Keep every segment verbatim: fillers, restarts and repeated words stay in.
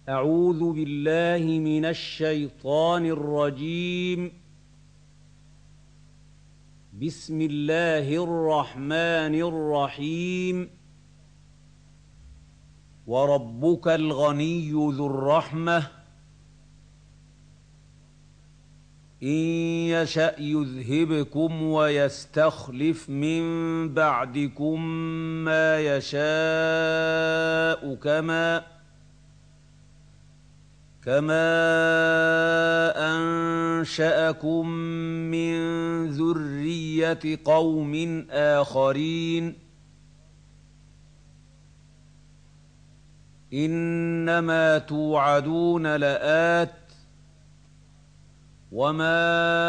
أعوذ بالله من الشيطان الرجيم. بسم الله الرحمن الرحيم. وربك الغني ذو الرحمة إن يشأ يذهبكم ويستخلف من بعدكم ما يشاء كما كما أنشأكم من ذرية قوم آخرين إنما توعدون لآت وما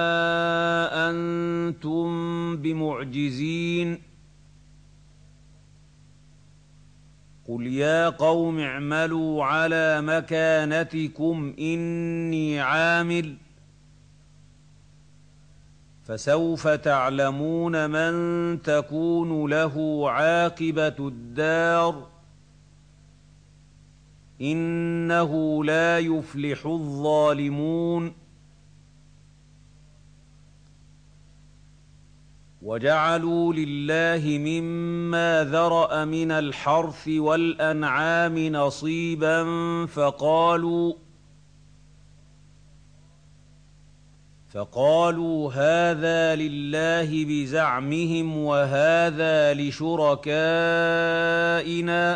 أنتم بمعجزين. قل يا قوم اعملوا على مكانتكم إني عامل فسوف تعلمون من تكون له عاقبة الدار إنه لا يفلح الظالمون. وجعلوا لله مما ذرأ من الحرث والأنعام نصيبا فقالوا فقالوا هذا لله بزعمهم وهذا لشركائنا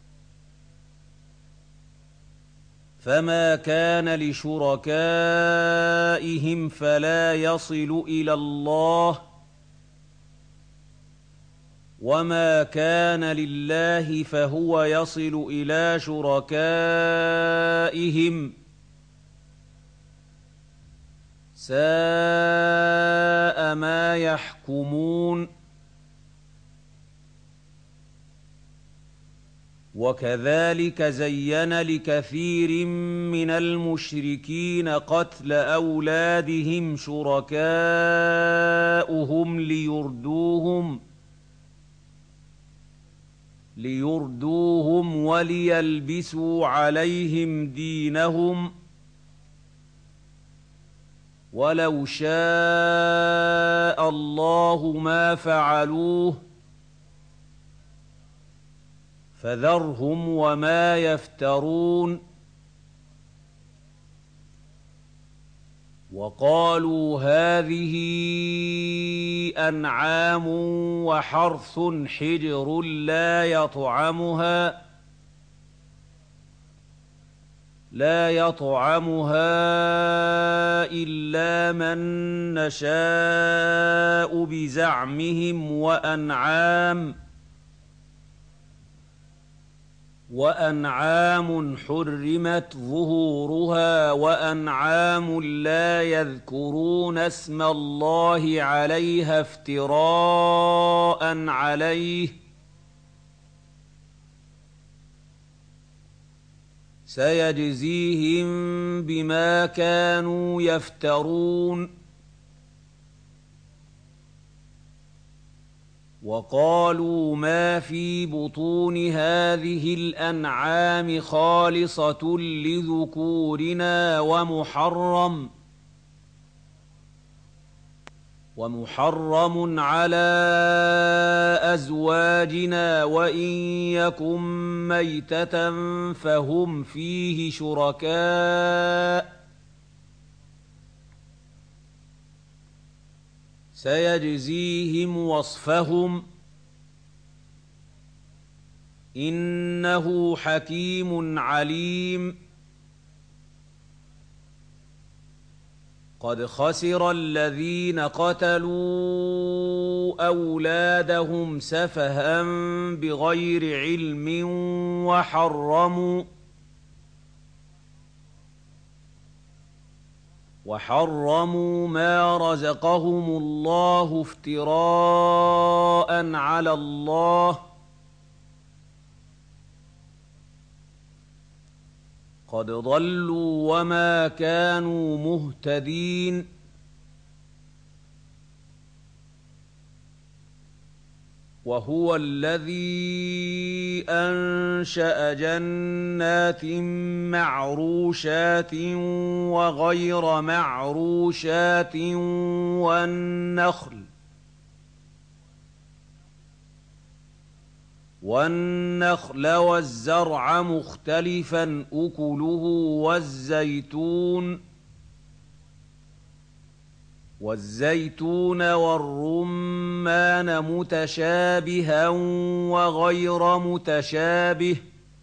فما كان لشركائهم فلا يصل إلى الله وما كان لله فهو يصل إلى شركائهم ساء ما يحكمون. وكذلك زين لكثير من المشركين قتل أولادهم شركاؤهم ليردوهم ليردوهم وليلبسوا عليهم دينهم ولو شاء الله ما فعلوه فذرهم وما يفترون. وقالوا هذه أنعام وحرث حجر لا يطعمها لا يطعمها إلا من نشاء بزعمهم وأنعام وأنعام حرمت ظهورها وأنعام لا يذكرون اسم الله عليها افتراء عليه سيجزيهم بما كانوا يفترون. وقالوا ما في بطون هذه الأنعام خالصة لذكورنا ومحرم ومحرم على أزواجنا وإن يكن ميتة فهم فيه شركاء سيجزيهم وصفهم إنه حكيم عليم. قد خسر الذين قتلوا أولادهم سفها بغير علم وحرموا وحرموا ما رزقهم الله افتراء على الله قد ضلوا وما كانوا مهتدين. وهو الذي أنشأ جنات معروشات وغير معروشات والنخل والنخل والزرع مختلفا أكله والزيتون والزيتون والرمان متشابها وغير متشابه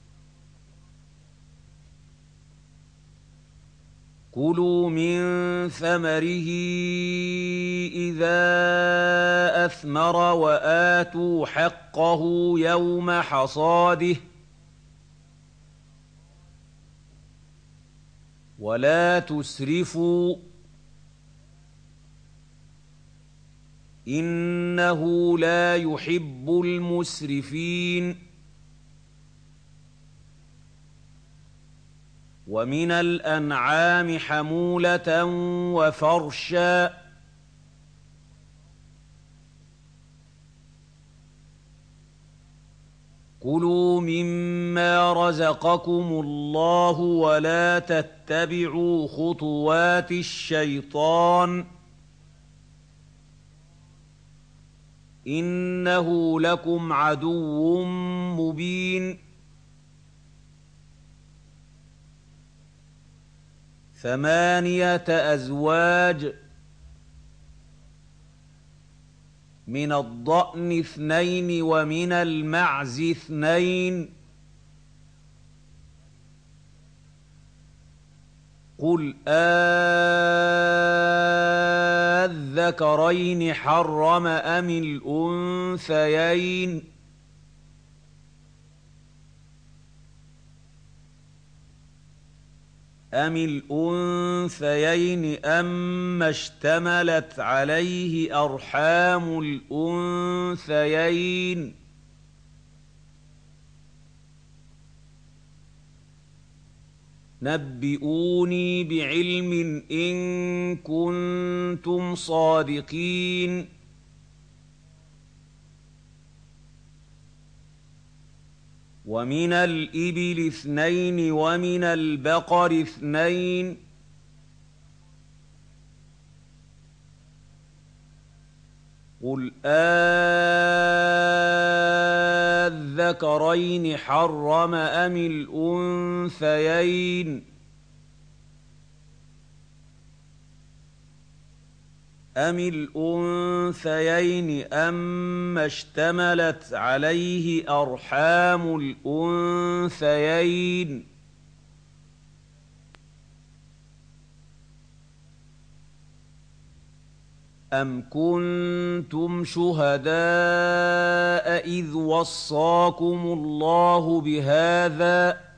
كلوا من ثمره إذا أثمر وآتوا حقه يوم حصاده ولا تسرفوا إنه لا يحب المسرفين ومن الأنعام حمولة وفرشا كلوا مما رزقكم الله ولا تتبعوا خطوات الشيطان إنه لكم عدو مبين ثمانية أزواج من الضأن اثنين ومن المعز اثنين قل آذكرين حرم أم الأنثيين أم الأنثيين أما اشتملت عليه أرحام الأنثيين نبئوني بعلم إن كنتم صادقين ومن الإبل اثنين ومن البقر اثنين قل آذكرين حرم أم الأنثيين أم الأنثيين أما اشتملت عليه أرحام الأنثيين أم كنتم شهداء إذ وصاكم الله بهذا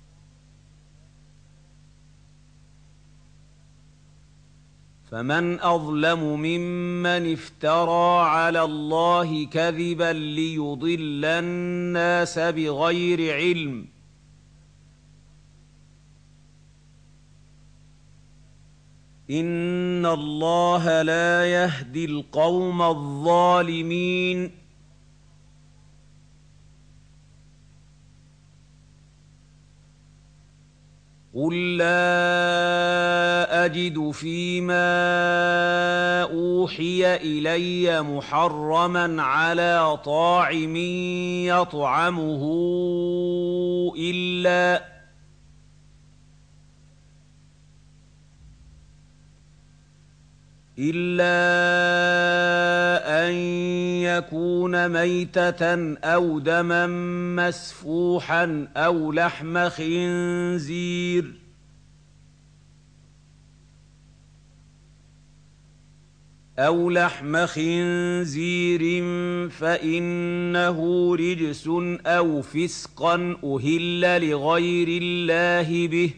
فمن أظلم ممن افترى على الله كذبا ليضل الناس بغير علم إن الله لا يهدي القوم الظالمين قل لا أجد فيما أوحي إلي محرما على طاعم يطعمه إلا إلا أن يكون ميتة أو دما مسفوحا أو لحم خنزير أو لحم خنزير فإنه رجس أو فسقا أهل لغير الله به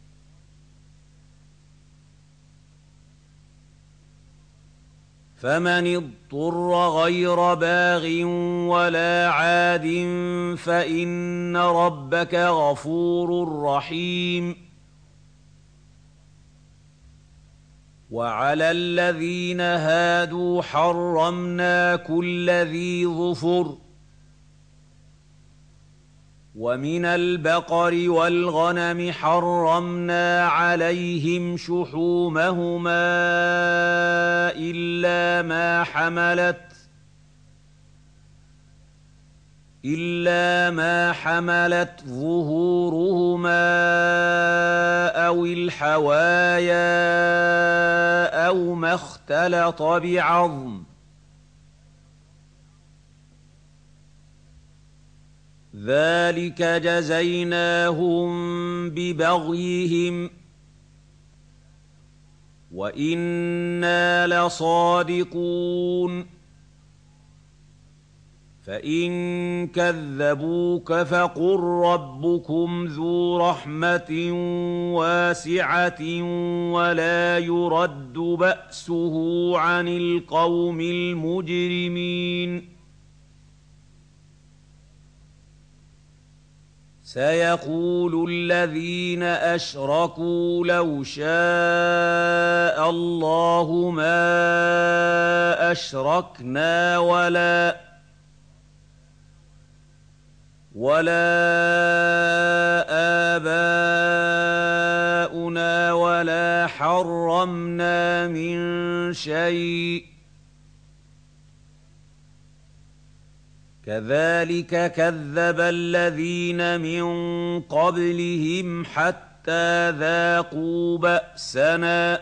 فمن اضطر غير باغ ولا عاد فإن ربك غفور رحيم وعلى الذين هادوا حرمنا كل ذي ظفر ومن البقر والغنم حرمنا عليهم شحومهما إلا ما حملت إلا ما حملت ظهورهما أو الحوايا أو ما اختلط بعظم ذلك جزيناهم ببغيهم وإنا لصادقون فإن كذبوك فقل ربكم ذو رحمة واسعة ولا يرد بأسه عن القوم المجرمين سيقول الذين أشركوا لو شاء الله ما أشركنا ولا ولا آباؤنا ولا حرمنا من شيء كذلك كذب الذين من قبلهم حتى ذاقوا بأسنا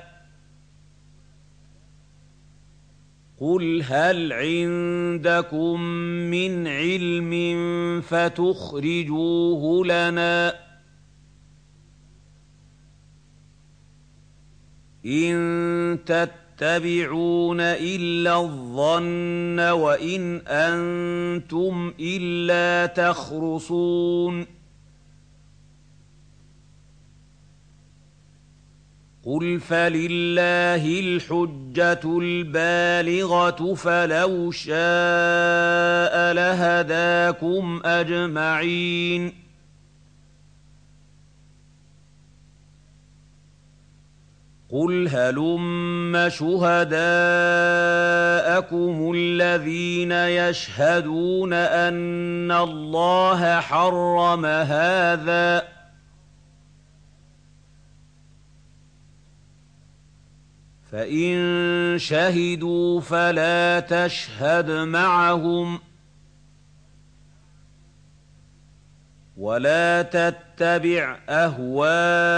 قل هل عندكم من علم فتخرجوه لنا إن تتبعون إلا الظن وإن أنتم إلا تخرصون قل فلله الحجة البالغة فلو شاء لهداكم أجمعين قل هلم شهداءكم الذين يشهدون أن الله حرم هذا فإن شهدوا فلا تشهد معهم ولا تتبع أهواء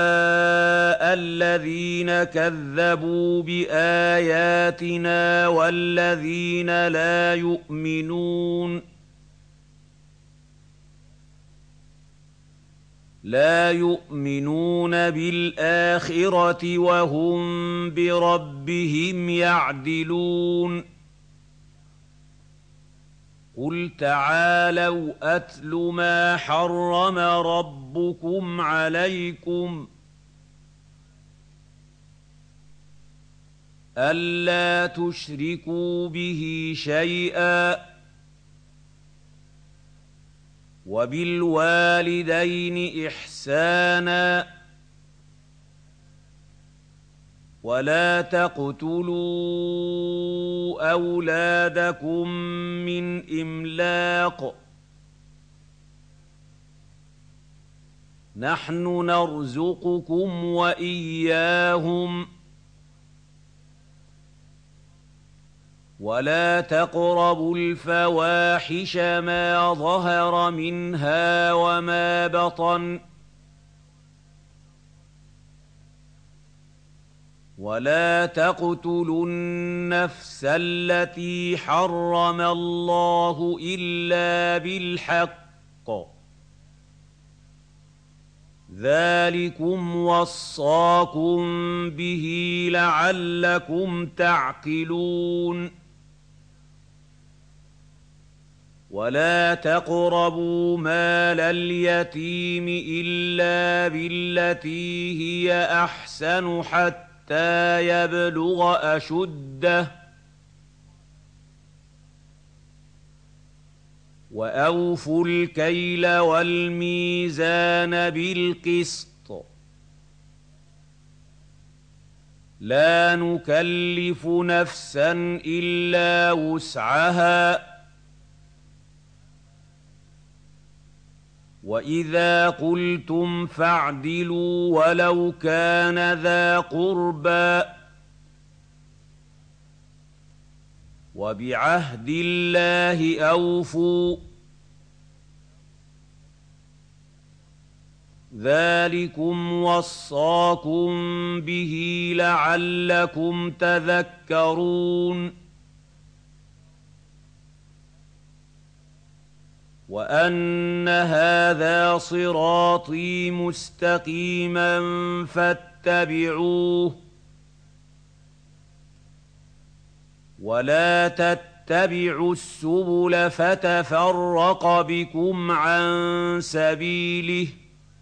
الذين كذبوا بآياتنا والذين لا يؤمنون لا يؤمنون بالآخرة وهم بربهم يعدلون قل تعالوا أتل ما حرم ربكم عليكم ألا تشركوا به شيئا وبالوالدين إحسانا ولا تقتلوا أولادكم من إملاق نحن نرزقكم وإياهم ولا تقربوا الفواحش ما ظهر منها وما بطن ولا تقتلوا النفس التي حرم الله إلا بالحق ذلكم وصاكم به لعلكم تعقلون ولا تقربوا مال اليتيم إلا بالتي هي أحسن حتى يبلغ أشده وأوفوا الكيل والميزان بالقسط لَا نُكَلِّفُ نَفْسًا إِلَّا وُسْعَهَا ۖ وَإِذَا قُلْتُمْ فَاعْدِلُوا وَلَوْ كَانَ ذَا قُرْبَىٰ ۖ وَبِعَهْدِ اللَّهِ أَوْفُوا ۚ ذَٰلِكُمْ وَصَّاكُم بِهِ لَعَلَّكُمْ تَذَكَّرُونَ وَأَنَّ هَٰذَا صِرَاطِي مُسْتَقِيمًا فَاتَّبِعُوهُ ۖ وَلَا تَتَّبِعُوا السُّبُلَ فَتَفَرَّقَ بِكُمْ عَن سَبِيلِهِ ۚ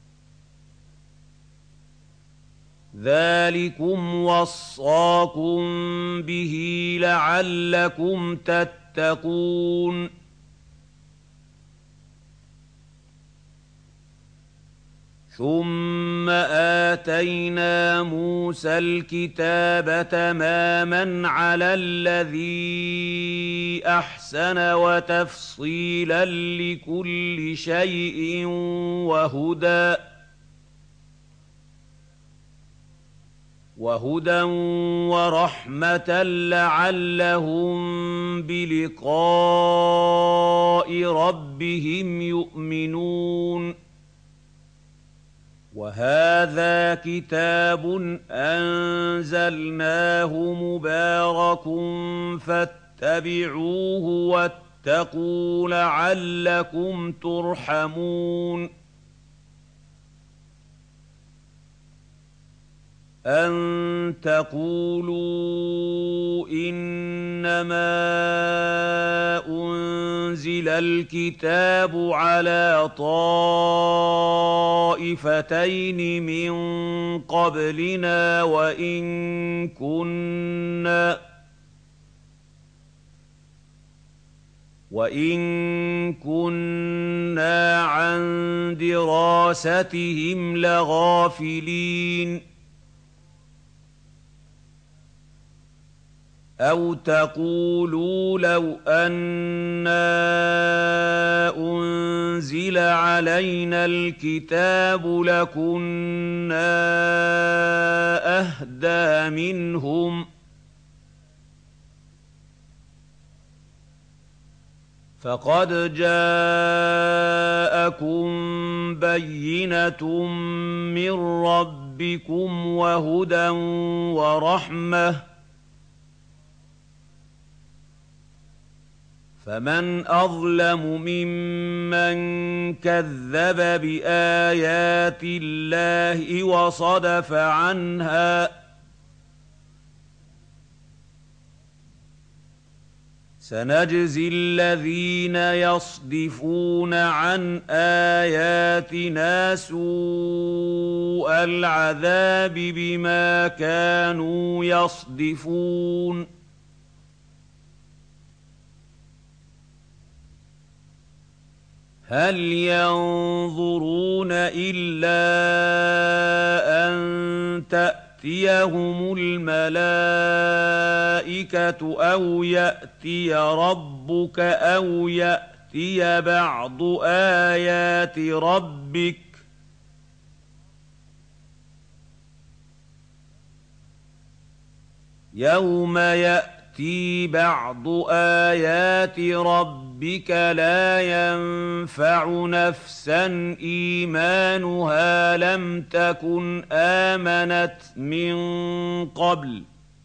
ذَٰلِكُمْ وَصَّاكُم بِهِ لَعَلَّكُمْ تَتَّقُونَ ثُمَّ آتَيْنَا مُوسَى الْكِتَابَ تَمَامًا عَلَى الَّذِي أَحْسَنَ وَتَفْصِيلًا لِّكُلِّ شَيْءٍ وَهُدًى وَهُدًى وَرَحْمَةً لَّعَلَّهُم بِلِقَاءِ رَبِّهِمْ يُؤْمِنُونَ وَهَٰذَا كِتَابٌ أَنزَلْنَاهُ مُبَارَكٌ فَاتَّبِعُوهُ وَاتَّقُوا لَعَلَّكُمْ تُرْحَمُونَ أَن تَقُولُوا إِنَّمَا أُنزِلَ الْكِتَابُ عَلَىٰ طَائِفَتَيْنِ مِن قَبْلِنَا وَإِن كُنَّا وَإِن كُنَّا عَن دِرَاسَتِهِمْ لَغَافِلِينَ أَوْ تَقُولُوا لَوْ أَنَّا أُنزِلَ عَلَيْنَا الْكِتَابُ لَكُنَّا أَهْدَىٰ مِنْهُمْ ۚ فَقَدْ جَاءَكُم بَيِّنَةٌ مِّن رَّبِّكُمْ وَهُدًى وَرَحْمَةٌ ۚ فَمَنْ أَظْلَمُ مِمَّن كَذَّبَ بِآيَاتِ اللَّهِ وَصَدَفَ عَنْهَا ۗ سَنَجْزِي الَّذِينَ يَصْدِفُونَ عَنْ آيَاتِنَا سُوءَ الْعَذَابِ بِمَا كَانُوا يَصْدِفُونَ هَلْ يَنظُرُونَ إِلَّا أَن تَأْتِيَهُمُ الْمَلَائِكَةُ أَوْ يَأْتِيَ رَبُّكَ أَوْ يَأْتِيَ بَعْضُ آيَاتِ رَبِّكَ ۗ يَوْمَ يَأْتِي بَعْضُ آيَاتِ رَبِّكَ لَا يَنفَعُ نَفْسًا إِيمَانُهَا لَمْ تَكُنْ آمَنَتْ مِن قَبْلُ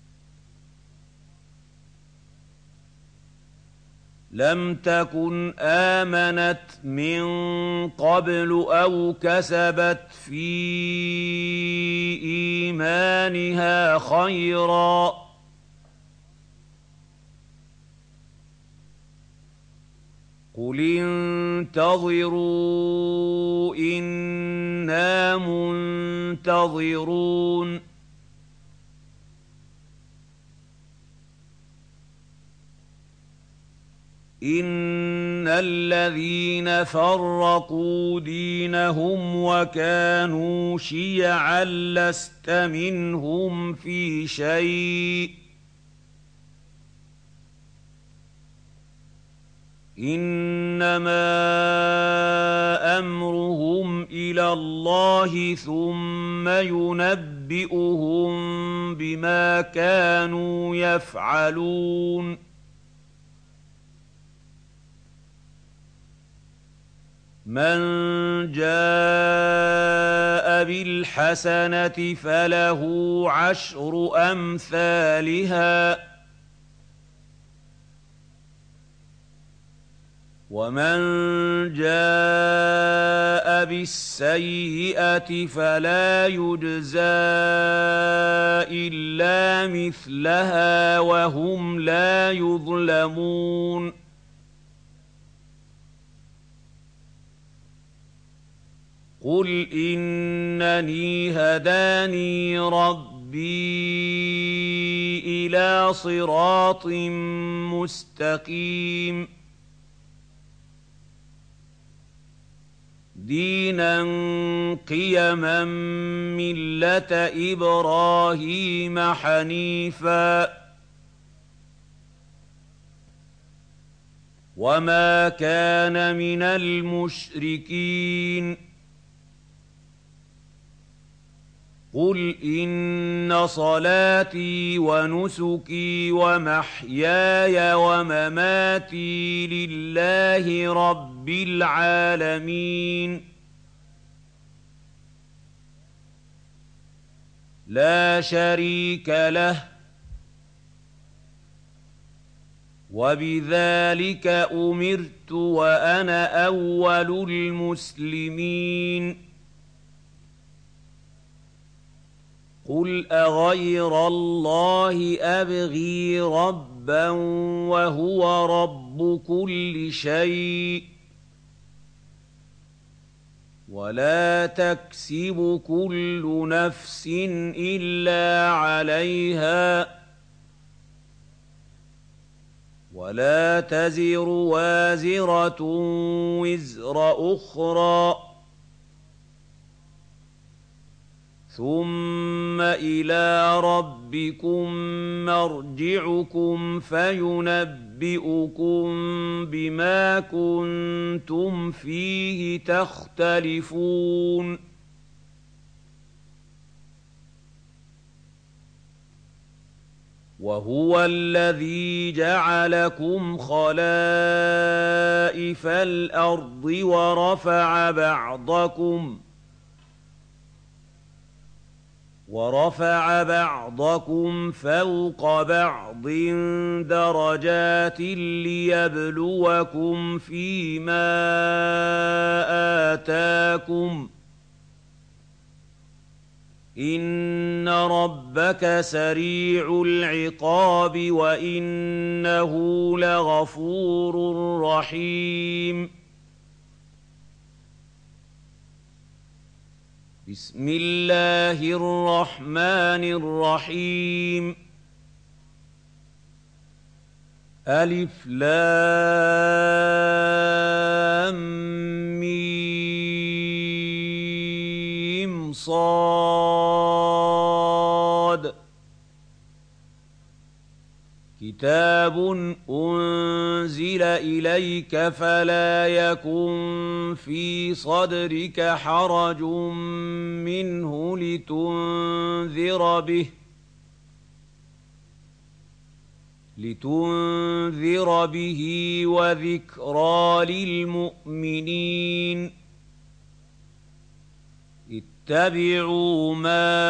لَمْ تَكُنْ آمَنَتْ مِن قَبْلُ أَوْ كَسَبَتْ فِي إِيمَانِهَا خَيْرًا ۗ قُلِ انتَظِرُوا إِنَّا مُنتَظِرُونَ إِنَّ الَّذِينَ فَرَّقُوا دِينَهُمْ وَكَانُوا شِيَعًا لَّسْتَ مِنْهُمْ فِي شَيْءٍ ۚ إِنَّمَا أَمْرُهُمْ إِلَى اللَّهِ ثُمَّ يُنَبِّئُهُم بِمَا كَانُوا يَفْعَلُونَ مَن جَاءَ بِالْحَسَنَةِ فَلَهُ عَشْرُ أَمْثَالِهَا ۖ وَمَن جَاءَ بِالسَّيِّئَةِ فَلَا يُجْزَىٰ إِلَّا مِثْلَهَا وَهُمْ لَا يُظْلَمُونَ قُلْ إِنَّنِي هَدَانِي رَبِّي إِلَىٰ صِرَاطٍ مُّسْتَقِيمٍ دِينًا قِيَمًا مِّلَّةَ إِبْرَاهِيمَ حَنِيفًا ۖ وَمَا كَانَ مِنَ الْمُشْرِكِينَ قُلْ إِنَّ صَلَاتِي وَنُسُكِي وَمَحْيَايَ وَمَمَاتِي لِلَّهِ رَبِّ الْعَالَمِينَ لَا شَرِيكَ لَهُ ۖ وَبِذَٰلِكَ أُمِرْتُ وَأَنَا أَوَّلُ الْمُسْلِمِينَ قُلْ أَغَيْرَ اللَّهِ أَبْغِي رَبًّا وَهُوَ رَبُّ كُلِّ شَيْءٍ ۖ وَلَا تَكْسِبُ كُلُّ نَفْسٍ إِلَّا عَلَيْهَا ۚ وَلَا تَزِرُ وَازِرَةٌ وِزْرَ أُخْرَىٰ ۚ ثُمَّ إِلَىٰ رَبِّكُم مَّرْجِعُكُمْ فَيُنَبِّئُكُم بِمَا كُنتُمْ فِيهِ تَخْتَلِفُونَ وَهُوَ الَّذِي جَعَلَكُمْ خَلَائِفَ الْأَرْضِ وَرَفَعَ بَعْضَكُمْ وَرَفَعَ بَعْضَكُمْ فَوْقَ بَعْضٍ دَرَجَاتٍ لِّيَبْلُوَكُمْ فِيمَا آتَاكُمْ ۗ إِنَّ رَبَّكَ سَرِيعُ الْعِقَابِ وَإِنَّهُ لَغَفُورٌ رَّحِيمٌ بسم الله الرحمن الرحيم ألف لام ميم صاد كتاب أنزل إليك فلا يكن في صدرك حرج منه لتنذر به لتنذر به وذكرى للمؤمنين اتبعوا ما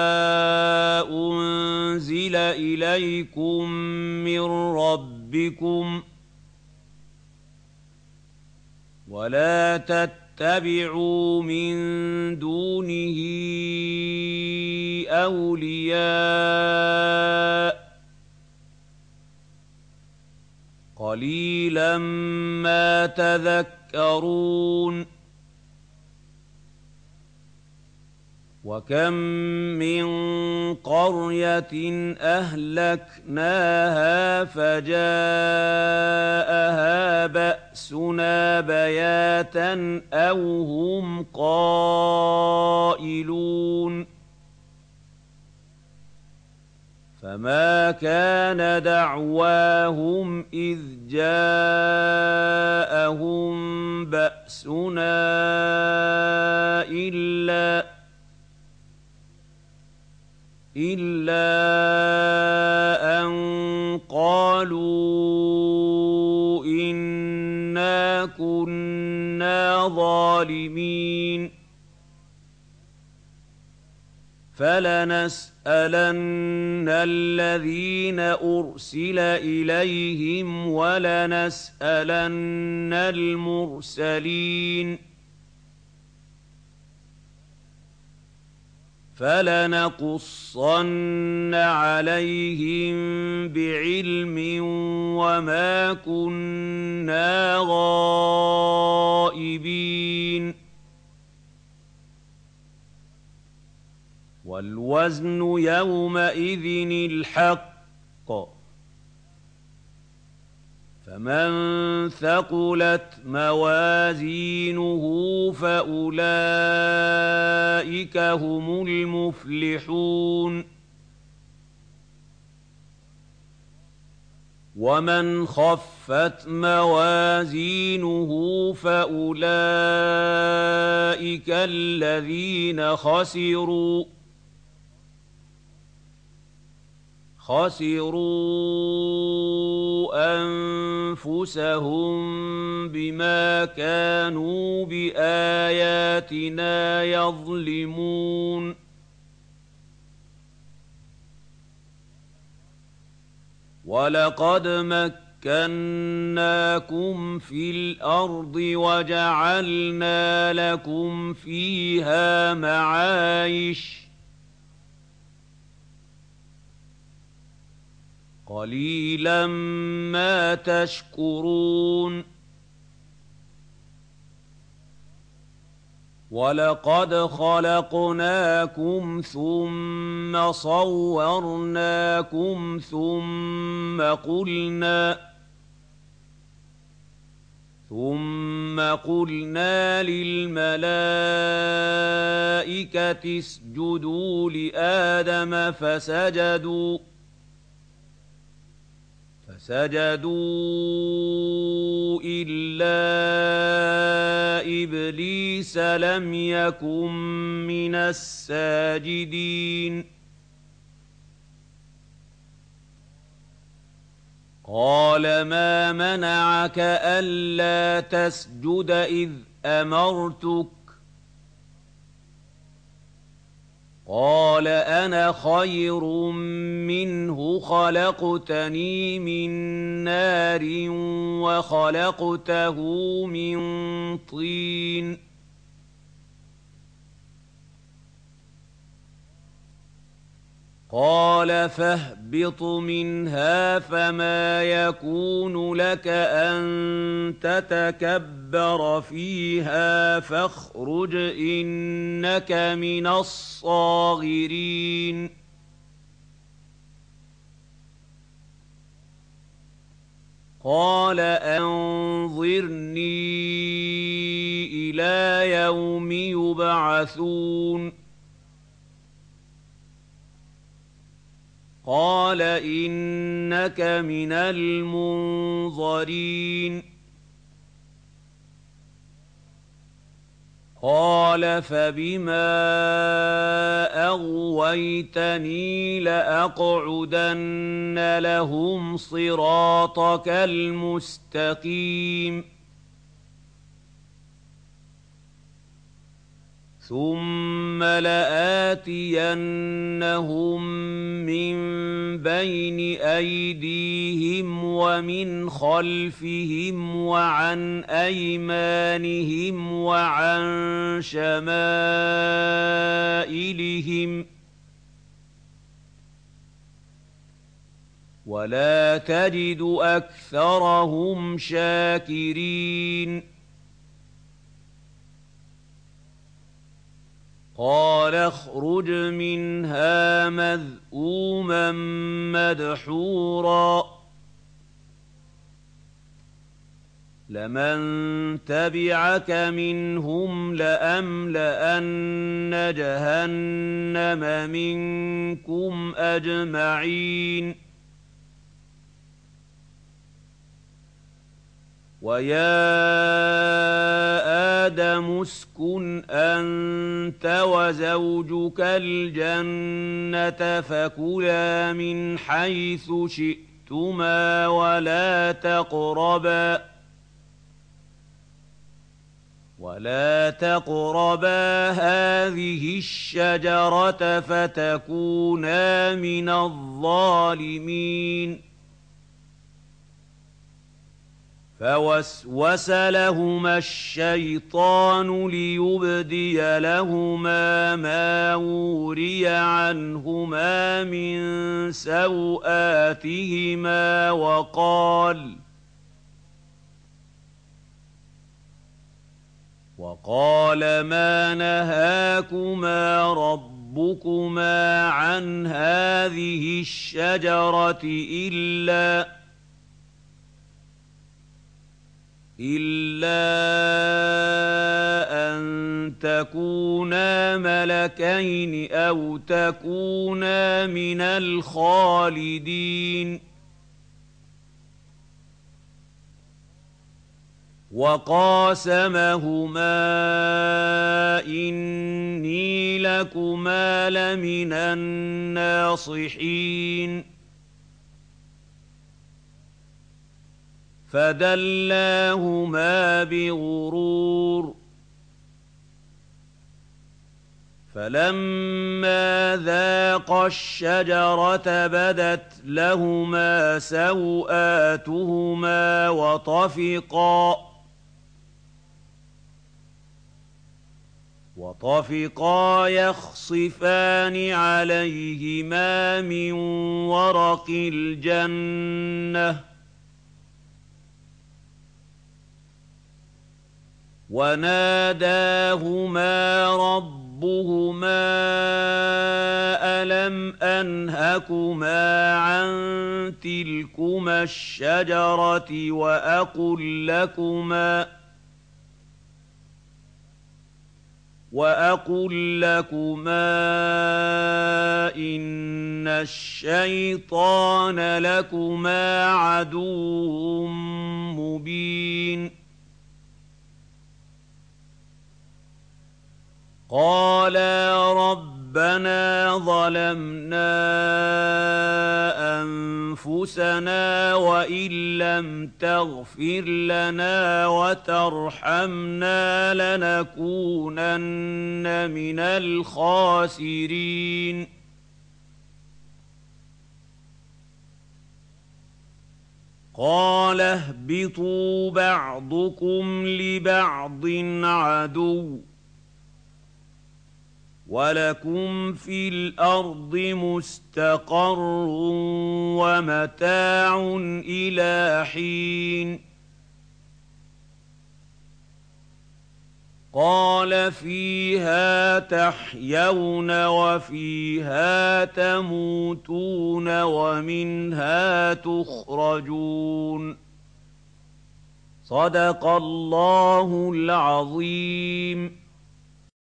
أنزل إليكم من ربكم ولا تتبعوا من دونه أولياء قليلا ما تذكرون وكم من قرية أهلكناها فجاءها بأسنا بياتا أو هم قائلون فما كان دعواهم إذ جاءهم بأسنا إلا إلا أن قالوا إنا كنا ظالمين فلنسألن الذين أرسل إليهم ولنسألن المرسلين فلنقصن عليهم بعلم وما كنا غائبين والوزن يومئذ الحق فمن ثقلت موازينه فأولئك هم المفلحون ومن خفت موازينه فأولئك الذين خسروا خسروا أنفسهم بما كانوا بآياتنا يظلمون ولقد مكناكم في الأرض وجعلنا لكم فيها معايش قليلا ما تشكرون ولقد خلقناكم ثم صورناكم ثم قلنا ثم قلنا للملائكة اسجدوا لآدم فسجدوا فسجدوا إلا إبليس لم يكن من الساجدين قال ما منعك ألا تسجد إذ أمرتك قال أنا خير منه خلقتني من نار وخلقته من طين قال فاهبط منها فما يكون لك أن تتكبر فيها فاخرج إنك من الصاغرين قال أنظرني إلى يوم يبعثون قال إنك من المنظرين قال فبما أغويتني لأقعدن لهم صراطك المستقيم ثم لآتينهم من بين أيديهم ومن خلفهم وعن أيمانهم وعن شمائلهم ولا تجد أكثرهم شاكرين قال قال اخرج منها مذءوما مدحورا لمن تبعك منهم لأملأن جهنم منكم أجمعين ويا آدم اسكن أنت وزوجك الجنة فكلا من حيث شئتما ولا تقربا ولا تقربا هذه الشجرة فتكونا من الظالمين فوسوس لهما الشيطان ليبدي لهما ما وري عنهما من سوآتهما وقال وقال ما نهاكما ربكما عن هذه الشجرة إلا إلا أن تكونا ملكين أو تكونا من الخالدين وقاسمهما إني لكما لمن الناصحين فدلاهما بغرور فلما ذاقا الشجرة بدت لهما سوآتهما وطفقا وطفقا يخصفان عليهما من ورق الجنة وناداهما ربهما ألم أنهكما عن تلكما الشجرة وأقل لكما وأقل لكما إن الشيطان لكما عدو مبين قالا ربنا ظلمنا أنفسنا وإن لم تغفر لنا وترحمنا لنكونن من الخاسرين قال اهبطوا بعضكم لبعض عدو ولكم في الأرض مستقر ومتاع إلى حين قال فيها تحيون وفيها تموتون ومنها تخرجون صدق الله العظيم.